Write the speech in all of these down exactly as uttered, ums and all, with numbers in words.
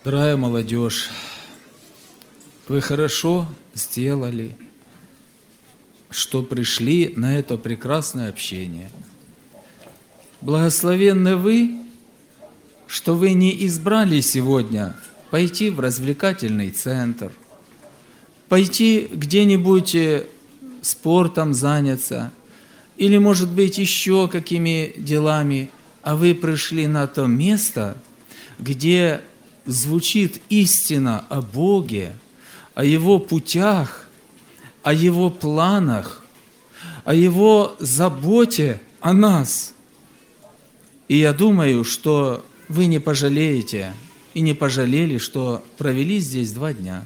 Дорогая молодежь, вы хорошо сделали, что пришли на это прекрасное общение. Благословенны вы, что вы не избрали сегодня пойти в развлекательный центр, пойти где-нибудь спортом заняться, или, может быть, еще какими делами, а вы пришли на то место, где звучит истина о Боге, о Его путях, о Его планах, о Его заботе о нас. И я думаю, что вы не пожалеете и не пожалели, что провели здесь два дня.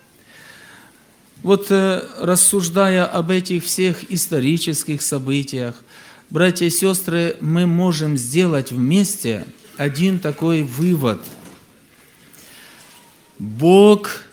Вот рассуждая об этих всех исторических событиях, братья и сестры, мы можем сделать вместе один такой вывод. Бог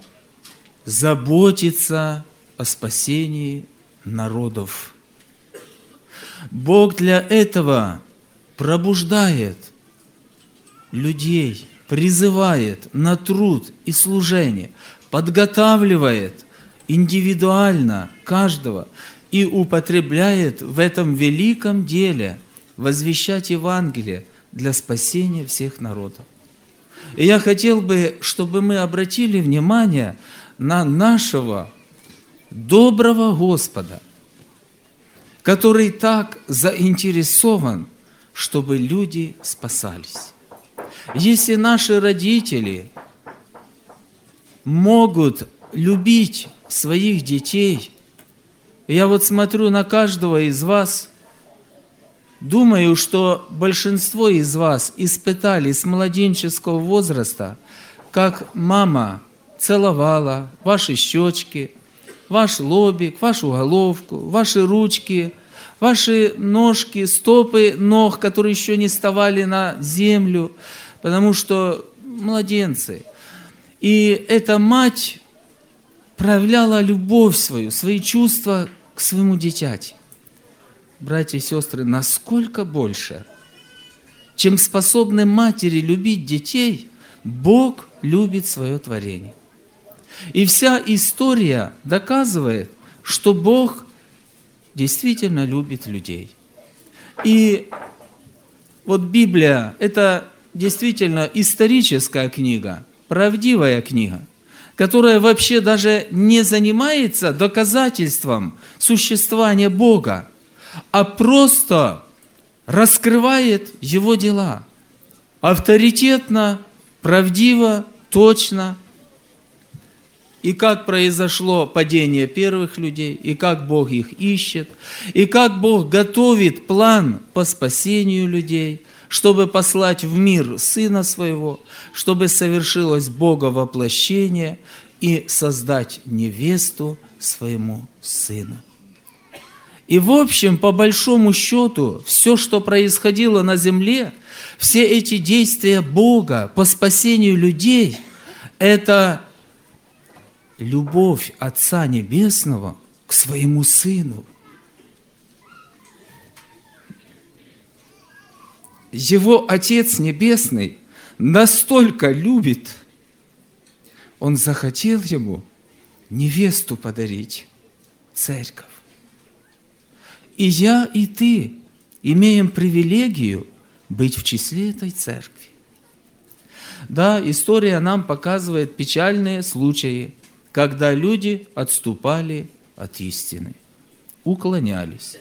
заботится о спасении народов. Бог для этого пробуждает людей, призывает на труд и служение, подготавливает индивидуально каждого и употребляет в этом великом деле возвещать Евангелие для спасения всех народов. И я хотел бы, чтобы мы обратили внимание на нашего доброго Господа, который так заинтересован, чтобы люди спасались. Если наши родители могут любить своих детей, я вот смотрю на каждого из вас, думаю, что большинство из вас испытали с младенческого возраста, как мама целовала ваши щечки, ваш лобик, вашу головку, ваши ручки, ваши ножки, стопы ног, которые еще не вставали на землю, потому что младенцы. И эта мать проявляла любовь свою, свои чувства к своему дитяти. Братья и сестры, насколько больше, чем способны матери любить детей, Бог любит свое творение. И вся история доказывает, что Бог действительно любит людей. И вот Библия – это действительно историческая книга, правдивая книга, которая вообще даже не занимается доказательством существования Бога, а просто раскрывает Его дела. Авторитетно, правдиво, точно. И как произошло падение первых людей, и как Бог их ищет, и как Бог готовит план по спасению людей, чтобы послать в мир Сына Своего, чтобы совершилось Боговоплощение и создать невесту своему Сыну. И в общем, по большому счету, все, что происходило на земле, все эти действия Бога по спасению людей, это любовь Отца Небесного к своему Сыну. Его Отец Небесный настолько любит, Он захотел Ему невесту подарить, церковь. И я, и ты имеем привилегию быть в числе этой церкви. Да, история нам показывает печальные случаи, когда люди отступали от истины, уклонялись.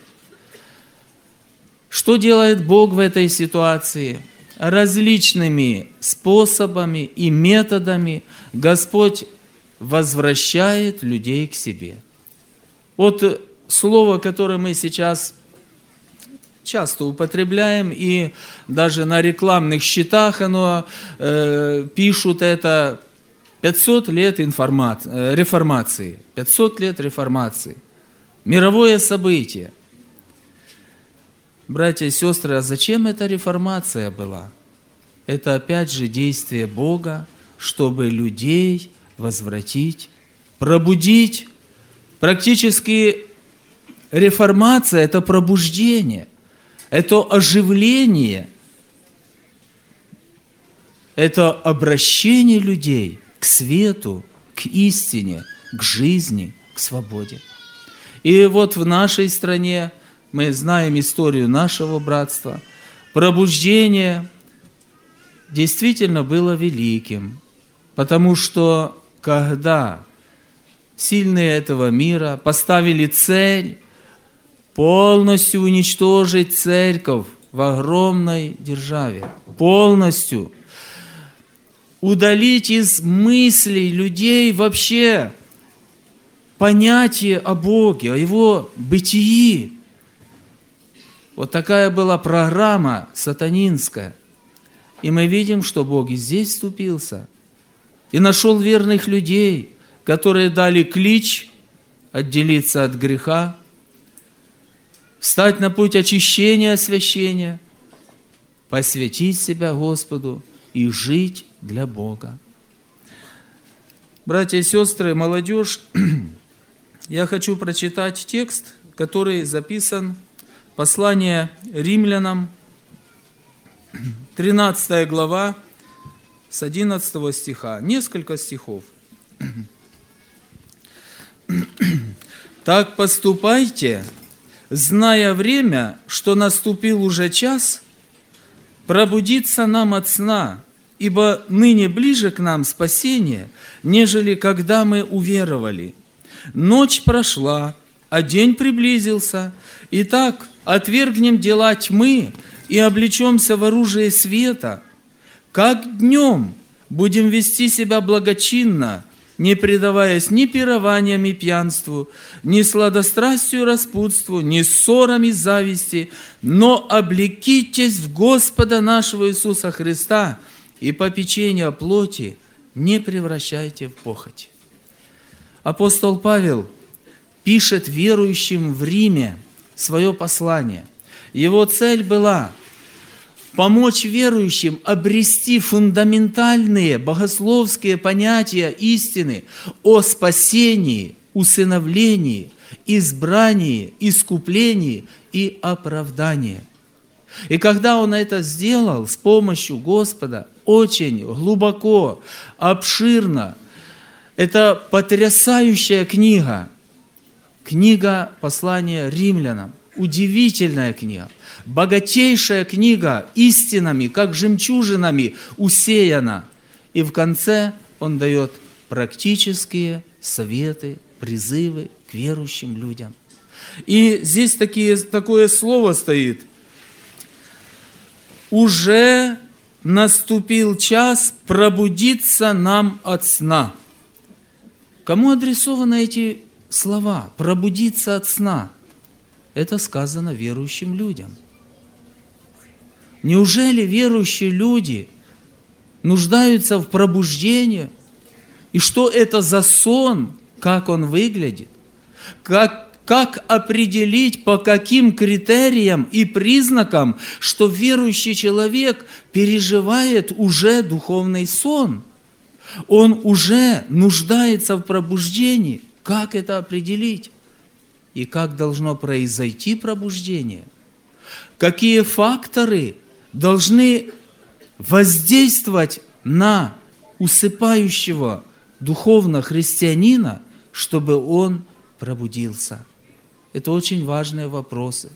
Что делает Бог в этой ситуации? Различными способами и методами Господь возвращает людей к себе. Вот слово, которое мы сейчас часто употребляем, и даже на рекламных щитах оно э, пишут это пятьсот лет информа... реформации. пятьсот лет реформации. Мировое событие. Братья и сестры, а зачем эта реформация была? Это опять же действие Бога, чтобы людей возвратить, пробудить. Практически реформация – это пробуждение, это оживление. Это обращение людей к свету, к истине, к жизни, к свободе. И вот в нашей стране, мы знаем историю нашего братства, пробуждение действительно было великим, потому что когда сильные этого мира поставили цель полностью уничтожить церковь в огромной державе, полностью удалить из мыслей людей вообще понятие о Боге, о Его бытии. Вот такая была программа сатанинская. И мы видим, что Бог и здесь вступился, и нашел верных людей, которые дали клич отделиться от греха, встать на путь очищения, освящения, посвятить себя Господу и жить для Бога. Братья и сестры, молодежь, я хочу прочитать текст, который записан в послании римлянам, тринадцатая глава, с одиннадцатого стиха. Несколько стихов. «Так поступайте, зная время, что наступил уже час, пробудиться нам от сна, ибо ныне ближе к нам спасение, нежели когда мы уверовали. Ночь прошла, а день приблизился. Итак, отвергнем дела тьмы и облечемся в оружие света. Как днем будем вести себя благочинно, не предаваясь ни пированиям и пьянству, ни сладострастию и распутству, ни ссорам и зависти, но облекитесь в Господа нашего Иисуса Христа, и попечение о плоти не превращайте в похоть». Апостол Павел пишет верующим в Риме свое послание. Его цель была помочь верующим обрести фундаментальные богословские понятия истины о спасении, усыновлении, избрании, искуплении и оправдании. И когда он это сделал с помощью Господа, очень глубоко, обширно, это потрясающая книга, книга послания римлянам, удивительная книга, богатейшая книга, истинами, как жемчужинами усеяна. И в конце он дает практические советы, призывы к верующим людям. И здесь такие, такое слово стоит: «Уже наступил час пробудиться нам от сна». Кому адресованы эти слова? Пробудиться от сна. Это сказано верующим людям. Неужели верующие люди нуждаются в пробуждении? И что это за сон? Как он выглядит? Как, как определить, по каким критериям и признакам, что верующий человек переживает уже духовный сон? Он уже нуждается в пробуждении. Как это определить? И как должно произойти пробуждение? Какие факторы должны воздействовать на усыпающего духовно христианина, чтобы он пробудился? Это очень важные вопросы.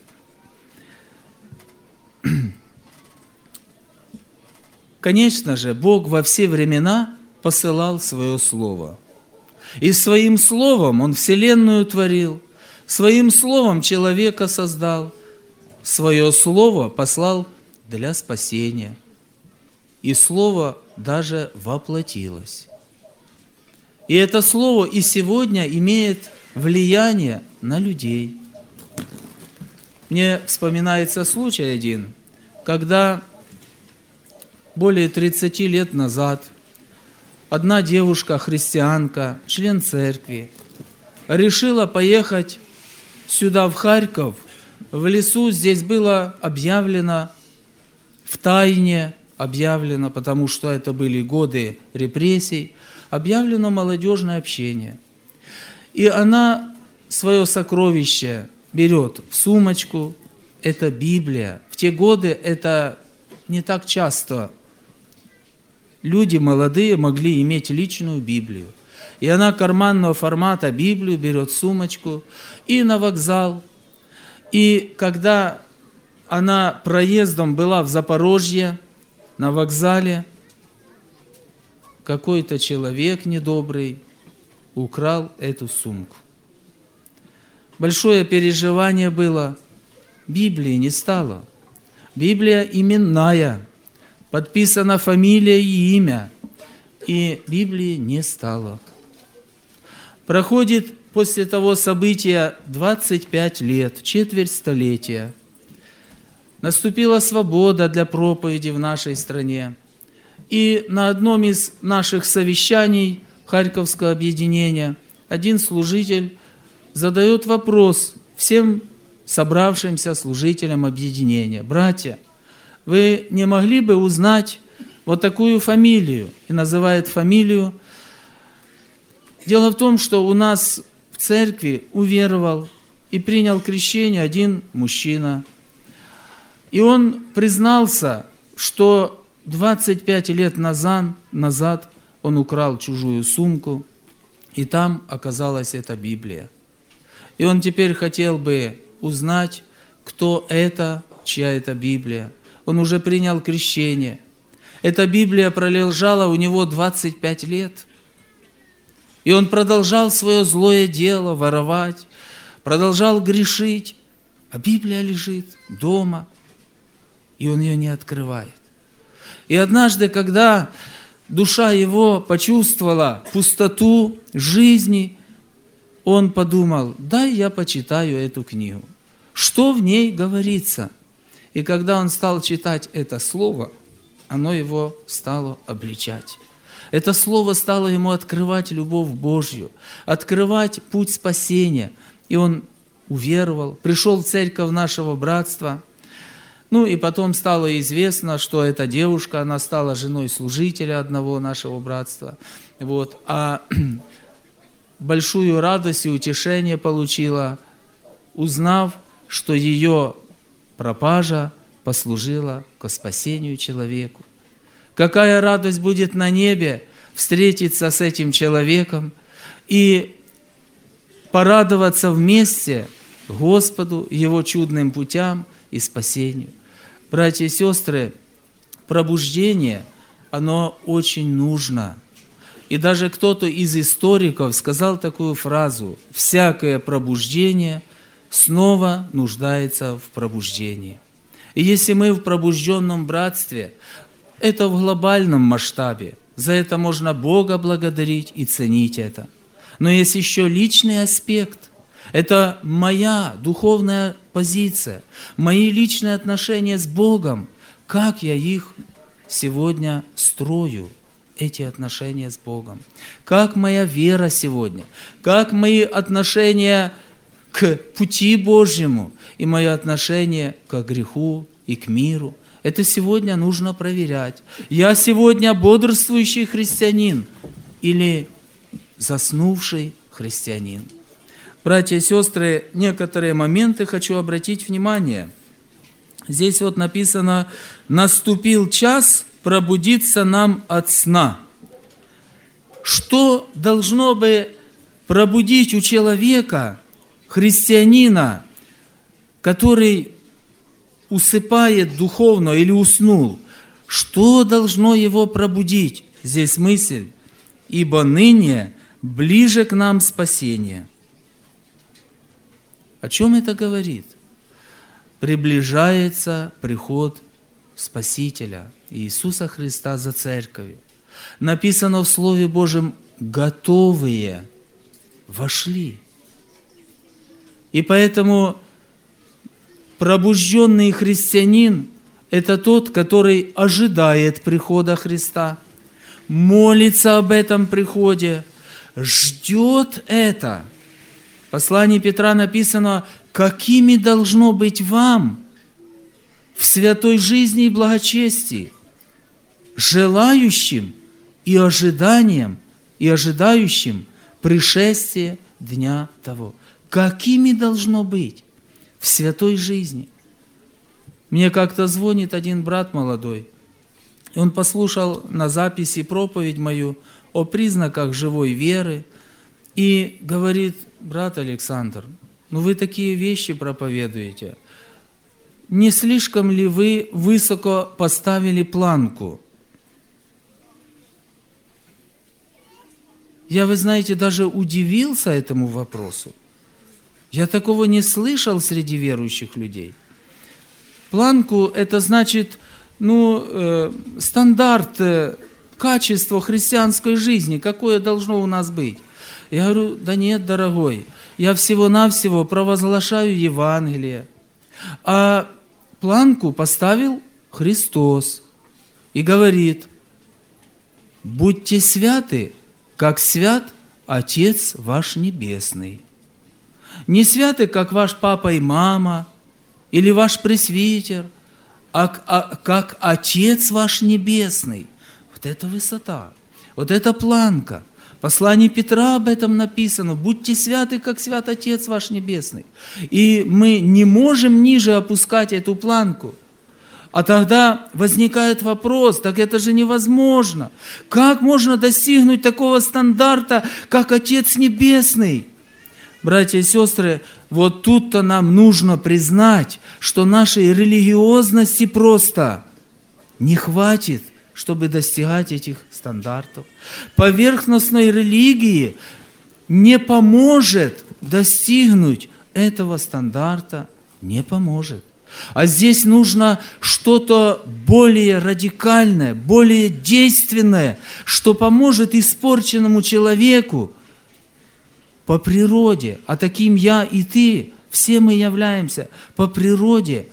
Конечно же, Бог во все времена посылал свое Слово. И своим Словом Он вселенную творил, своим Словом человека создал, свое Слово послал для спасения. И Слово даже воплотилось. И это Слово и сегодня имеет влияние на людей. Мне вспоминается случай один, когда более тридцати лет назад одна девушка, христианка, член церкви, решила поехать сюда, в Харьков, в лесу. Здесь было объявлено, в тайне объявлено, потому что это были годы репрессий, объявлено молодежное общение. И она свое сокровище берет в сумочку, это Библия. В те годы это не так часто люди молодые могли иметь личную Библию. И она карманного формата Библию берет в сумочку и на вокзал. И когда она проездом была в Запорожье, на вокзале, какой-то человек недобрый украл эту сумку. Большое переживание было. Библии не стало. Библия именная, подписана фамилия и имя, и Библии не стало. Проходит после того события двадцать пять лет, четверть столетия. Наступила свобода для проповеди в нашей стране. И на одном из наших совещаний Харьковского объединения один служитель задает вопрос всем собравшимся служителям объединения. Братья, вы не могли бы узнать вот такую фамилию? И называет фамилию. Дело в том, что у нас в церкви уверовал и принял крещение один мужчина. И он признался, что двадцать пять лет назад, назад он украл чужую сумку, и там оказалась эта Библия. И он теперь хотел бы узнать, кто это, чья это Библия. Он уже принял крещение. Эта Библия пролежала у него двадцать пять лет. И он продолжал свое злое дело, воровать, продолжал грешить. А Библия лежит дома, и он ее не открывает. И однажды, когда душа его почувствовала пустоту жизни, он подумал: дай я почитаю эту книгу. Что в ней говорится? И когда он стал читать это слово, оно его стало обличать. Это слово стало ему открывать любовь Божью, открывать путь спасения. И он уверовал, пришел в церковь нашего братства. Ну и потом стало известно, что эта девушка, она стала женой служителя одного нашего братства. Вот. А большую радость и утешение получила, узнав, что ее пропажа послужила ко спасению человеку. Какая радость будет на небе встретиться с этим человеком и порадоваться вместе Господу, Его чудным путям и спасению. Братья и сестры, пробуждение, оно очень нужно. И даже кто-то из историков сказал такую фразу: «Всякое пробуждение снова нуждается в пробуждении». И если мы в пробужденном братстве, это в глобальном масштабе, за это можно Бога благодарить и ценить это. Но есть еще личный аспект. Это моя духовная позиция, мои личные отношения с Богом. Как я их сегодня строю, эти отношения с Богом? Как моя вера сегодня? Как мои отношения к пути Божьему и мое отношение к греху и к миру? Это сегодня нужно проверять. Я сегодня бодрствующий христианин или заснувший христианин? Братья и сестры, некоторые моменты хочу обратить внимание. Здесь вот написано: «Наступил час пробудиться нам от сна». Что должно бы пробудить у человека, христианина, который усыпает духовно или уснул? Что должно его пробудить? Здесь мысль: «Ибо ныне ближе к нам спасение». О чем это говорит? Приближается приход Спасителя Иисуса Христа за церковью. Написано в Слове Божьем: «Готовые вошли». И поэтому пробужденный христианин – это тот, который ожидает прихода Христа, молится об этом приходе, ждет это. В послании Петра написано: «Какими должно быть вам в святой жизни и благочестии, желающим и ожиданием, и ожидающим пришествия дня того». Какими должно быть в святой жизни? Мне как-то звонит один брат молодой И он послушал на записи проповедь мою о признаках живой веры и говорит: брат Александр, ну вы такие вещи проповедуете. Не слишком ли вы высоко поставили планку? Я, вы знаете, даже удивился этому вопросу. Я такого не слышал среди верующих людей. Планку – это значит, ну, э, стандарт э, качества христианской жизни, какое должно у нас быть. Я говорю: да нет, дорогой, я всего-навсего провозглашаю Евангелие. А планку поставил Христос и говорит: будьте святы, как свят Отец ваш Небесный. Не святы, как ваш папа и мама, или ваш пресвитер, а, а как Отец ваш Небесный. Вот это высота, вот это планка. В послании Петра об этом написано: будьте святы, как свят Отец ваш Небесный. И мы не можем ниже опускать эту планку. А тогда возникает вопрос: так это же невозможно. Как можно достигнуть такого стандарта, как Отец Небесный? Братья и сестры, вот тут-то нам нужно признать, что нашей религиозности просто не хватит, чтобы достигать этих стандартов. Поверхностной религии не поможет достигнуть этого стандарта, не поможет. А здесь нужно что-то более радикальное, более действенное, что поможет испорченному человеку по природе, а таким я и ты, все мы являемся по природе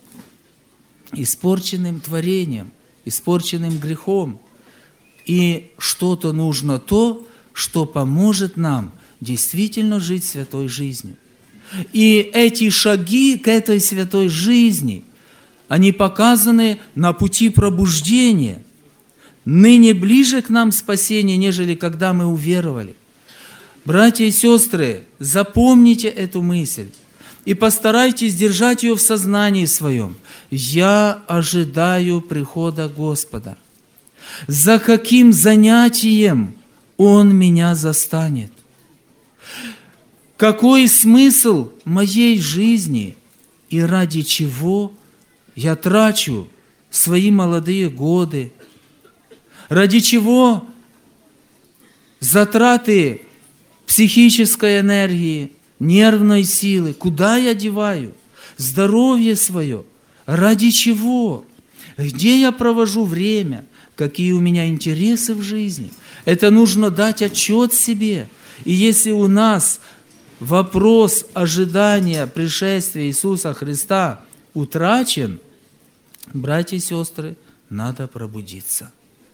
испорченным творением, испорченным грехом. И что-то нужно то, что поможет нам действительно жить святой жизнью. И эти шаги к этой святой жизни, они показаны на пути пробуждения. Ныне ближе к нам спасение, нежели когда мы уверовали. Братья и сестры, запомните эту мысль и постарайтесь держать ее в сознании своем. Я ожидаю прихода Господа. За каким занятием Он меня застанет? Какой смысл моей жизни и ради чего я трачу свои молодые годы? Ради чего затраты психической энергии, нервной силы? Куда я деваю здоровье свое? Ради чего? Где я провожу время? Какие у меня интересы в жизни? Это нужно дать отчет себе. И если у нас вопрос ожидания пришествия Иисуса Христа утрачен, братья и сестры, надо пробудиться.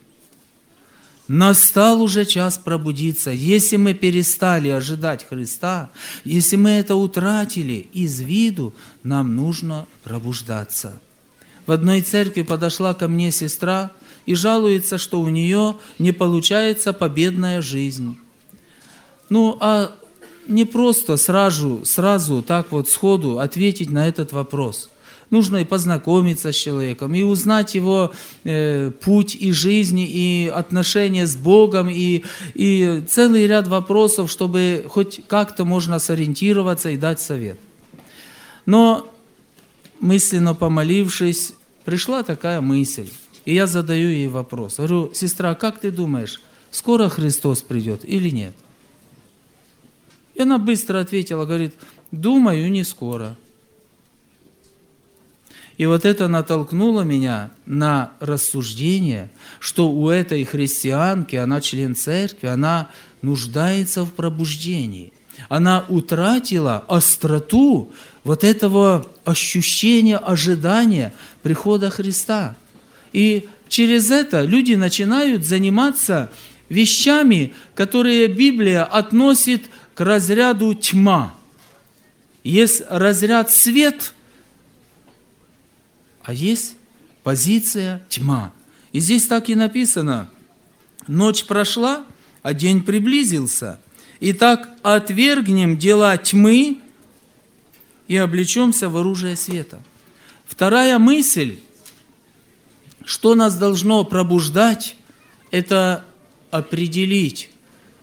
Настал уже час пробудиться. Если мы перестали ожидать Христа, если мы это утратили из виду, нам нужно пробуждаться. В одной церкви подошла ко мне сестра и жалуется, что у нее не получается победная жизнь. Ну, а не просто сразу, сразу так вот сходу ответить на этот вопрос. Нужно и познакомиться с человеком, и узнать его э, путь и жизни, и отношения с Богом, и, и целый ряд вопросов, чтобы хоть как-то можно сориентироваться и дать совет. Но мысленно помолившись, пришла такая мысль, и я задаю ей вопрос. Говорю: сестра, как ты думаешь, скоро Христос придет или нет? И она быстро ответила, говорит: думаю, не скоро. И вот это натолкнуло меня на рассуждение, что у этой христианки, она член церкви, она нуждается в пробуждении. Она утратила остроту вот этого ощущения, ожидания прихода Христа. И через это люди начинают заниматься вещами, которые Библия относит к разряду тьма. Есть разряд свет, а есть позиция тьма. И здесь так и написано: ночь прошла, а день приблизился. Итак, отвергнем дела тьмы и облечемся в оружие света. Вторая мысль Что нас должно пробуждать, это определить,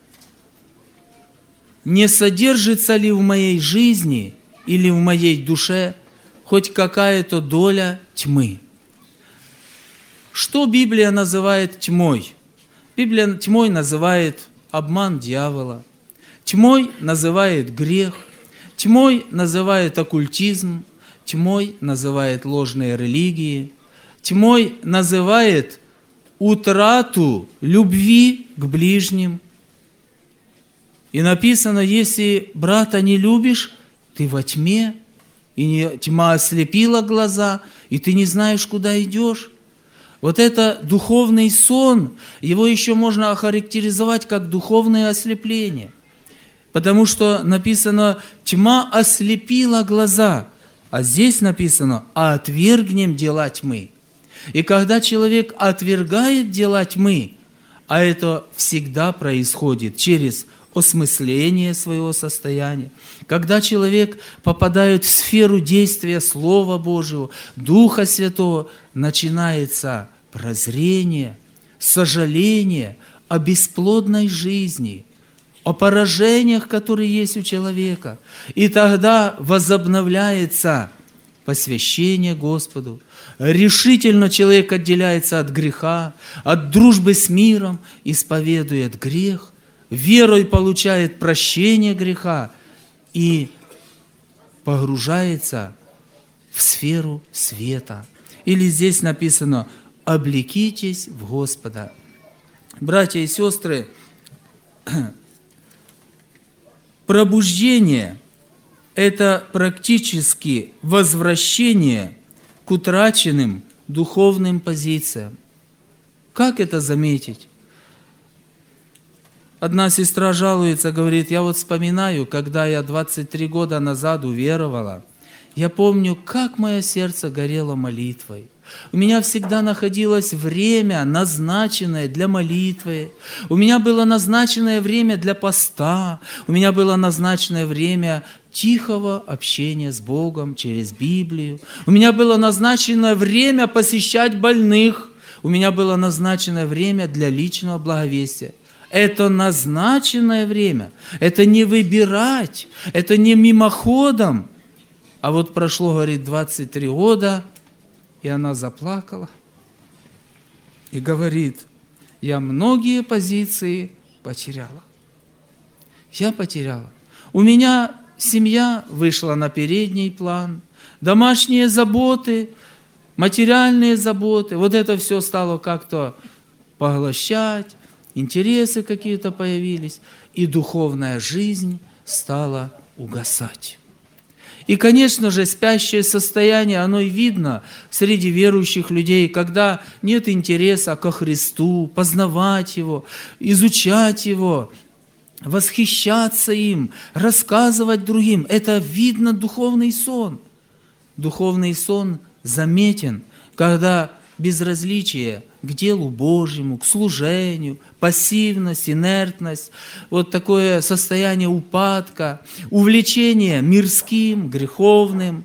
не содержится ли в моей жизни или в моей душе хоть какая-то доля тьмы. Что Библия называет тьмой? Библия тьмой называет обман дьявола, тьмой называет грех, тьмой называет оккультизм, тьмой называет ложные религии, тьмой называет утрату любви к ближним. И написано, если брата не любишь, ты во тьме, и не, тьма ослепила глаза, и ты не знаешь, куда идешь. Вот это духовный сон, его еще можно охарактеризовать как духовное ослепление. Потому что написано, тьма ослепила глаза, а здесь написано, а отвергнем дела тьмы. И когда человек отвергает дела тьмы, а это всегда происходит через осмысление своего состояния, когда человек попадает в сферу действия Слова Божьего, Духа Святого, начинается прозрение, сожаление о бесплодной жизни, о поражениях, которые есть у человека. И тогда возобновляется посвящение Господу. Решительно человек отделяется от греха, от дружбы с миром, исповедует грех, верой получает прощение греха и погружается в сферу света. Или здесь написано «облекитесь в Господа». Братья и сестры, пробуждение – это практически возвращение к утраченным духовным позициям. Как это заметить? Одна сестра жалуется, говорит, я вот вспоминаю, когда я двадцать три года назад уверовала, я помню, как мое сердце горело молитвой. У меня всегда находилось время, назначенное для молитвы. У меня было назначенное время для поста. У меня было назначенное время тихого общения с Богом через Библию. У меня было назначенное время посещать больных. У меня было назначенное время для личного благовестия. Это назначенное время. Это не выбирать. Это не мимоходом. А вот прошло, говорит, двадцать три года, и она заплакала и говорит, я многие позиции потеряла. Я потеряла. У меня семья вышла на передний план, домашние заботы, материальные заботы, вот это все стало как-то поглощать, интересы какие-то появились, и духовная жизнь стала угасать. И, конечно же, спящее состояние, оно и видно среди верующих людей, когда нет интереса ко Христу, познавать Его, изучать Его, восхищаться им, рассказывать другим. Это видно духовный сон. Духовный сон заметен, когда безразличие к делу Божьему, к служению, пассивность, инертность, вот такое состояние упадка, увлечение мирским, греховным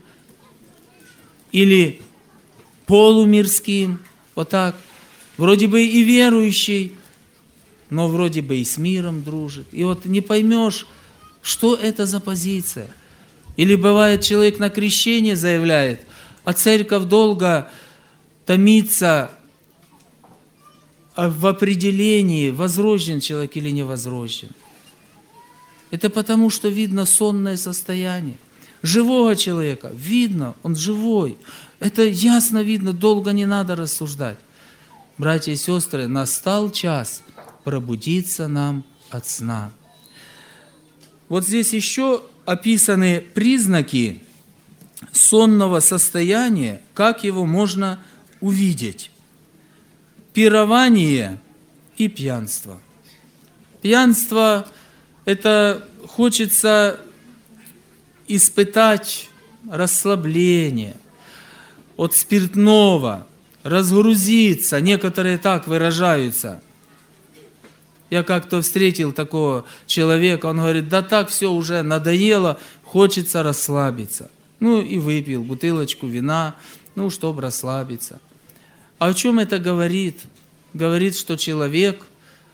или полумирским, вот так. Вроде бы и верующий, но вроде бы и с миром дружит. И вот не поймешь, что это за позиция. Или бывает, человек на крещение заявляет, а церковь долго томится в определении, возрожден человек или не возрожден. Это потому, что видно сонное состояние. Живого человека видно, он живой. Это ясно видно, долго не надо рассуждать. Братья и сестры, настал час пробудиться нам от сна. Вот здесь еще описаны признаки сонного состояния, как его можно увидеть. Пирование и пьянство. Пьянство – это хочется испытать расслабление от спиртного, разгрузиться. Некоторые так выражаются. Я как-то встретил такого человека, он говорит, да так все уже надоело, хочется расслабиться. Ну и выпил бутылочку вина, ну, чтобы расслабиться. А о чем это говорит? Говорит, что человек,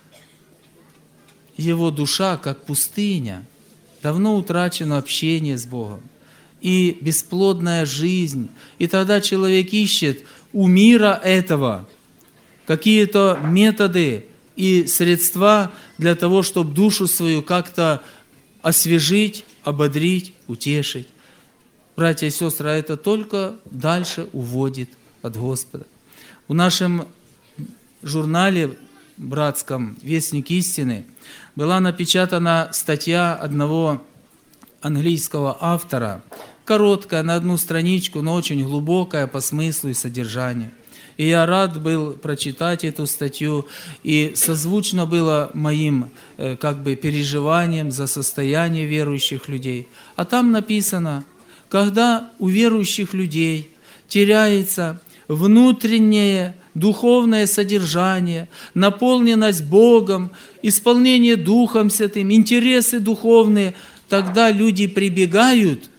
его душа, как пустыня, давно утрачено общение с Богом и бесплодная жизнь. И тогда человек ищет у мира этого какие-то методы и средства для того, чтобы душу свою как-то освежить, ободрить, утешить. Братья и сестры, а это только дальше уводит от Господа. В нашем журнале братском «Вестник истины» была напечатана статья одного английского автора, короткая, на одну страничку, но очень глубокая по смыслу и содержанию. И я рад был прочитать эту статью, и созвучно было моим э, как бы переживанием за состояние верующих людей. А там написано, когда у верующих людей теряется внутреннее духовное содержание, наполненность Богом, исполнение Духом Святым, интересы духовные, тогда люди прибегают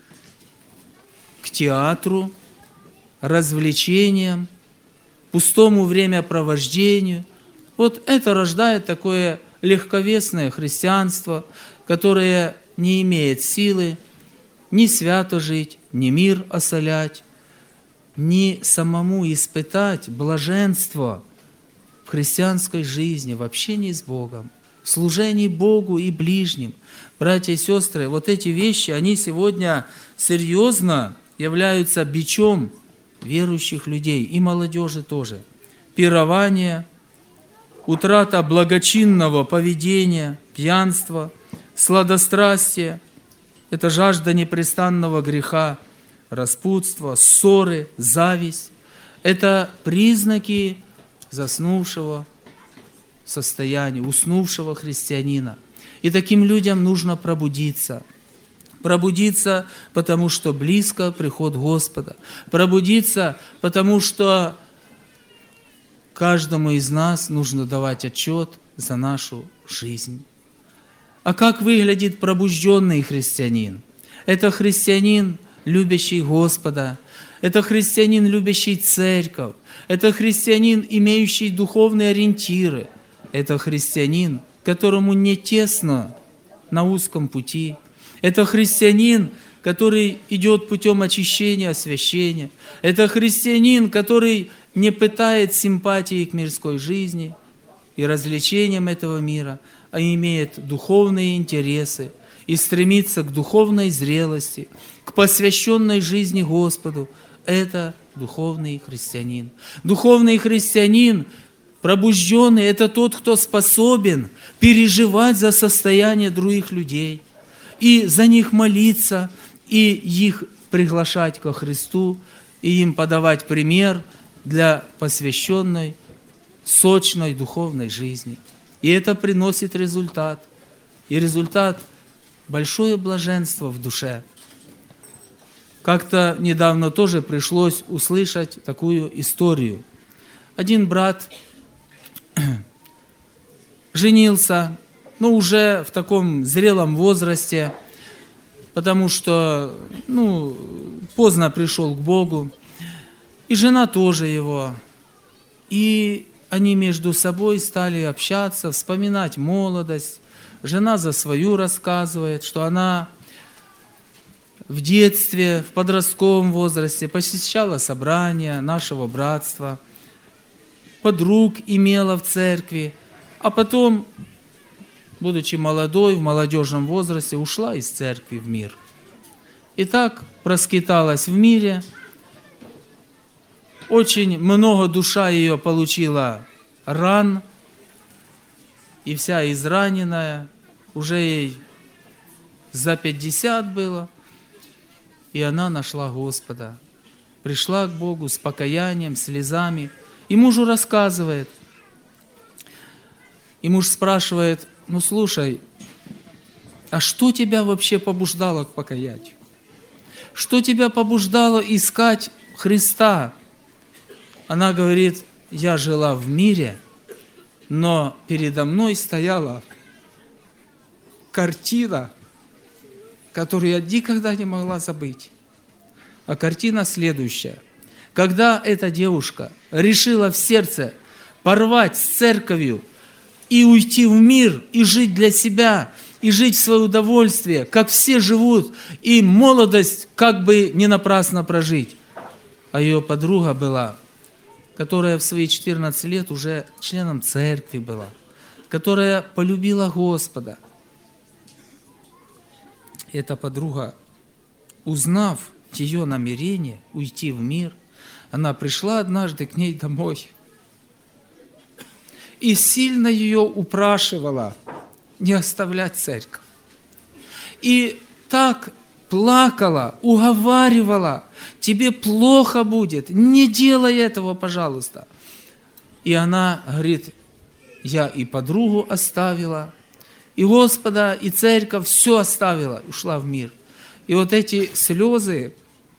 к театру, развлечениям, пустому времяпровождению. Вот это рождает такое легковесное христианство, которое не имеет силы ни свято жить, ни мир осолять, ни самому испытать блаженство в христианской жизни, в общении с Богом, в служении Богу и ближним. Братья и сестры, вот эти вещи, они сегодня серьезно являются бичом верующих людей и молодежи тоже. Пирование, утрата благочинного поведения, пьянство, сладострастие – это жажда непрестанного греха, распутство, ссоры, зависть. Это признаки заснувшего состояния, уснувшего христианина. И таким людям нужно пробудиться. Пробудиться, потому что близко приход Господа. Пробудиться, потому что каждому из нас нужно давать отчет за нашу жизнь. А как выглядит пробужденный христианин? Это христианин, любящий Господа. Это христианин, любящий церковь. Это христианин, имеющий духовные ориентиры. Это христианин, которому не тесно на узком пути. Это христианин, который идет путем очищения, освящения. Это христианин, который не пытает симпатии к мирской жизни и развлечениям этого мира, а имеет духовные интересы и стремится к духовной зрелости, к посвященной жизни Господу. Это духовный христианин. Духовный христианин, пробужденный, это тот, кто способен переживать за состояние других людей, и за них молиться, и их приглашать ко Христу, и им подавать пример для посвященной, сочной духовной жизни. И это приносит результат. И результат – большое блаженство в душе. Как-то недавно тоже пришлось услышать такую историю. Один брат женился, но уже в таком зрелом возрасте, потому что ну, поздно пришел к Богу, и жена тоже его. И они между собой стали общаться, вспоминать молодость. Жена за свою рассказывает, что она в детстве, в подростковом возрасте посещала собрания нашего братства, подруг имела в церкви, а потом, будучи молодой, в молодежном возрасте, ушла из церкви в мир. И так проскиталась в мире. Очень много душа ее получила ран, и вся израненная, уже ей за пятьдесят было, и она нашла Господа. Пришла к Богу с покаянием, слезами, и мужу рассказывает. И муж спрашивает: ну слушай, а что тебя вообще побуждало к покаянию? Что тебя побуждало искать Христа? Она говорит: я жила в мире, но передо мной стояла картина, которую я никогда не могла забыть. А картина следующая. когда эта девушка решила в сердце порвать с церковью и уйти в мир, и жить для себя, и жить в свое удовольствие, как все живут, и молодость как бы не напрасно прожить. А ее подруга была, которая в свои четырнадцать лет уже членом церкви была, которая полюбила Господа. Эта подруга, узнав ее намерение уйти в мир, она пришла однажды к ней домой и сильно ее упрашивала не оставлять церковь. И так плакала, уговаривала: тебе плохо будет, не делай этого, пожалуйста. И она говорит: я и подругу оставила, и Господа, и церковь, все оставила, ушла в мир. И вот эти слезы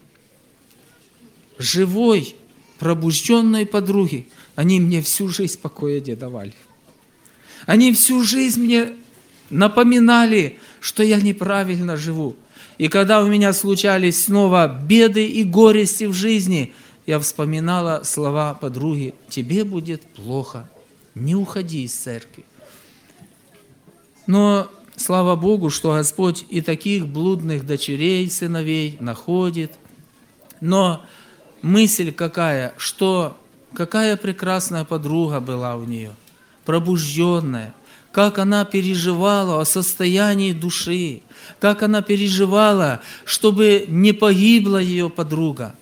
живой, пробужденной подруги, они мне всю жизнь покоя не давали. Они всю жизнь мне напоминали, что я неправильно живу. И когда у меня случались снова беды и горести в жизни, я вспоминала слова подруги: тебе будет плохо, не уходи из церкви. Но слава Богу, что Господь и таких блудных дочерей, сыновей находит. Но мысль какая, что какая прекрасная подруга была у нее, пробужденная, как она переживала о состоянии души, как она переживала, чтобы не погибла ее подруга.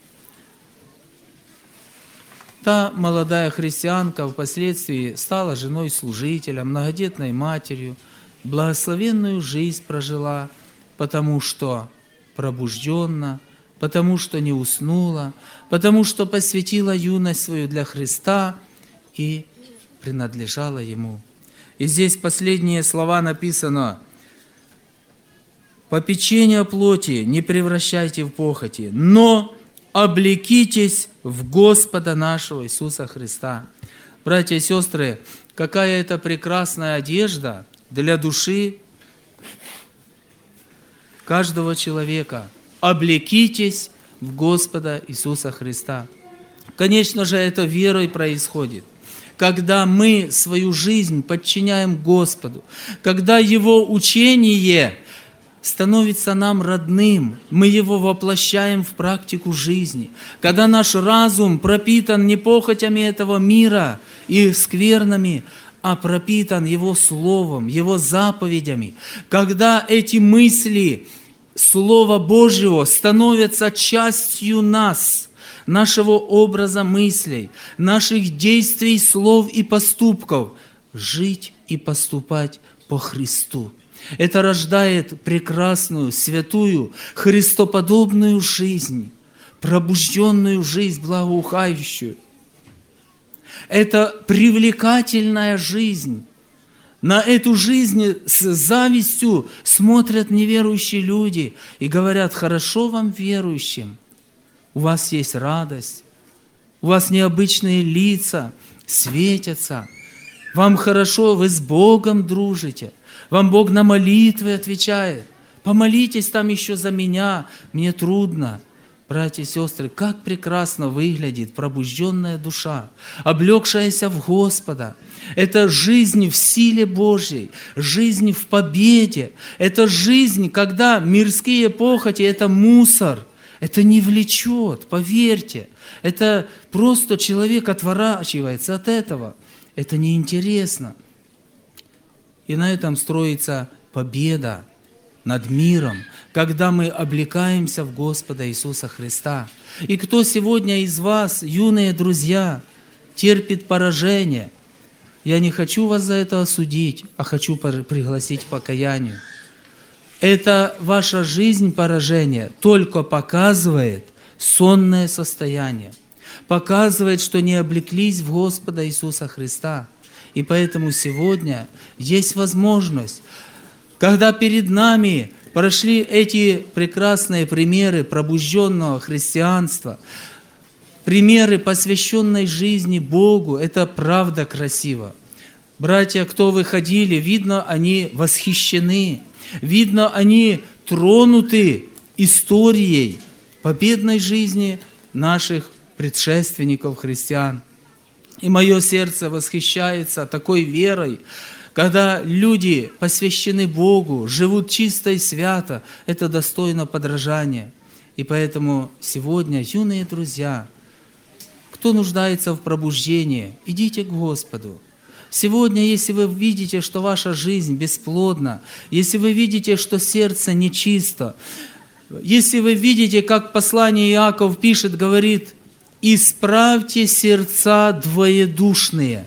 Та молодая христианка впоследствии стала женой служителя, многодетной матерью, благословенную жизнь прожила, потому что пробужденна, потому что не уснула, потому что посвятила юность свою для Христа и принадлежала Ему. И здесь последние слова написано: «Попечение плоти не превращайте в похоти, но облекитесь в Господа нашего Иисуса Христа». Братья и сестры, какая это прекрасная одежда для души каждого человека. Облекитесь в Господа Иисуса Христа. Конечно же, это верой происходит. Когда мы свою жизнь подчиняем Господу, когда Его учение становится нам родным, мы его воплощаем в практику жизни. Когда наш разум пропитан не похотями этого мира и сквернами, а пропитан Его Словом, Его заповедями, когда эти мысли Слова Божьего становятся частью нас, нашего образа мыслей, наших действий, слов и поступков, жить и поступать по Христу. Это рождает прекрасную, святую, христоподобную жизнь, пробужденную жизнь, благоухающую. Это привлекательная жизнь. На эту жизнь с завистью смотрят неверующие люди и говорят: хорошо вам, верующим, у вас есть радость, у вас необычные лица светятся, вам хорошо, вы с Богом дружите, вам Бог на молитвы отвечает. Помолитесь там еще за меня, мне трудно. Братья и сестры, как прекрасно выглядит пробужденная душа, облегшаяся в Господа. Это жизнь в силе Божьей, жизнь в победе. Это жизнь, когда мирские похоти – это мусор, это не влечет, поверьте. Это просто человек отворачивается от этого. Это неинтересно. И на этом строится победа над миром, когда мы облекаемся в Господа Иисуса Христа. И кто сегодня из вас, юные друзья, терпит поражение, я не хочу вас за это осудить, а хочу пригласить к покаянию. Это ваша жизнь поражения только показывает сонное состояние, показывает, что не облеклись в Господа Иисуса Христа. И поэтому сегодня есть возможность, когда перед нами прошли эти прекрасные примеры пробужденного христианства, примеры посвященной жизни Богу, это правда красиво. Братья, кто выходили, видно, они восхищены, видно, они тронуты историей победной жизни наших предшественников христиан. И мое сердце восхищается такой верой, когда люди посвящены Богу, живут чисто и свято, это достойно подражания. И поэтому сегодня, юные друзья, кто нуждается в пробуждении, идите к Господу. Сегодня, если вы видите, что ваша жизнь бесплодна, если вы видите, что сердце нечисто, если вы видите, как послание Иаков пишет, говорит, «Исправьте сердца двоедушные».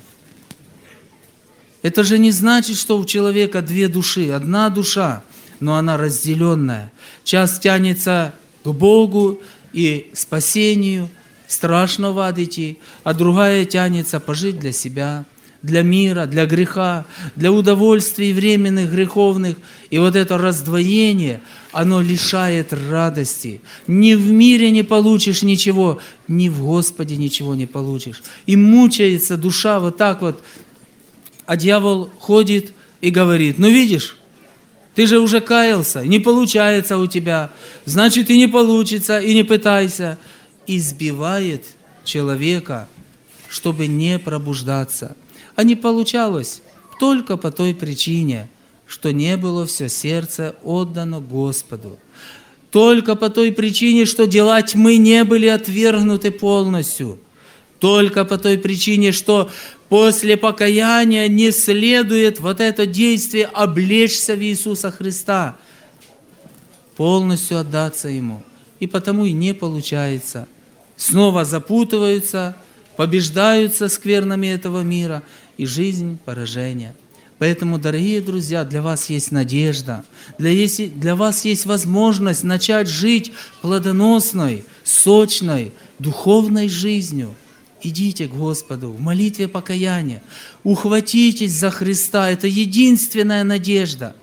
Это же не значит, что у человека две души, одна душа, но она разделенная. Часть тянется к Богу и спасению, страшно в ад идти, а другая тянется пожить для себя, для мира, для греха, для удовольствий временных, греховных. И вот это раздвоение, оно лишает радости. Ни в мире не получишь ничего, ни в Господе ничего не получишь. И мучается душа вот так вот. А дьявол ходит и говорит, ну видишь, ты же уже каялся, не получается у тебя, значит и не получится, и не пытайся. Избивает человека, чтобы не пробуждаться. А не получалось только по той причине, что не было все сердце отдано Господу. Только по той причине, что дела тьмы не были отвергнуты полностью. Только по той причине, что после покаяния не следует вот это действие облечься в Иисуса Христа, полностью отдаться Ему. И потому и не получается. Снова запутываются, побеждаются сквернами этого мира, и жизнь поражения. Поэтому, дорогие друзья, для вас есть надежда, для, есть, для вас есть возможность начать жить плодоносной, сочной, духовной жизнью. Идите к Господу в молитве покаяния, ухватитесь за Христа, это единственная надежда.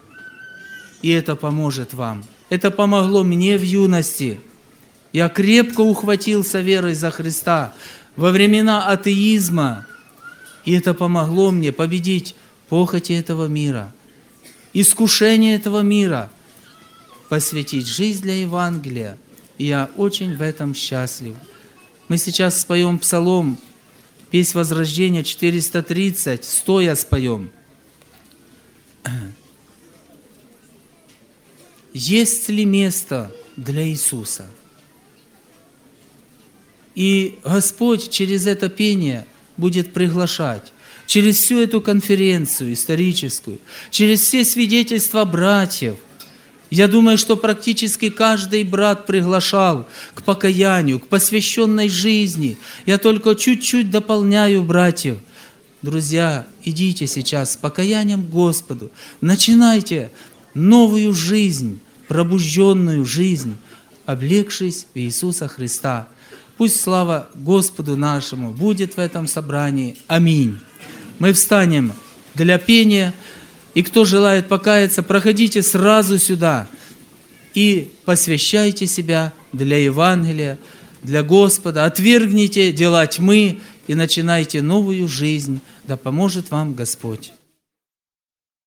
И это поможет вам. Это помогло мне в юности. Я крепко ухватился верой за Христа во времена атеизма, и это помогло мне победить похоти этого мира, искушение этого мира, посвятить жизнь для Евангелия. И я очень в этом счастлив. Мы сейчас споем псалом, песнь Возрождения четыреста тридцать, стоя споем. Есть ли место для Иисуса? И Господь через это пение будет приглашать, через всю эту конференцию историческую, через все свидетельства братьев. Я думаю, что практически каждый брат приглашал к покаянию, к посвященной жизни. Я только чуть-чуть дополняю братьев. Друзья, идите сейчас с покаянием к Господу. Начинайте новую жизнь, пробужденную жизнь, облегшись в Иисуса Христа. Пусть слава Господу нашему будет в этом собрании. Аминь. Мы встанем для пения. И кто желает покаяться, проходите сразу сюда и посвящайте себя для Евангелия, для Господа. Отвергните дела тьмы и начинайте новую жизнь. Да поможет вам Господь.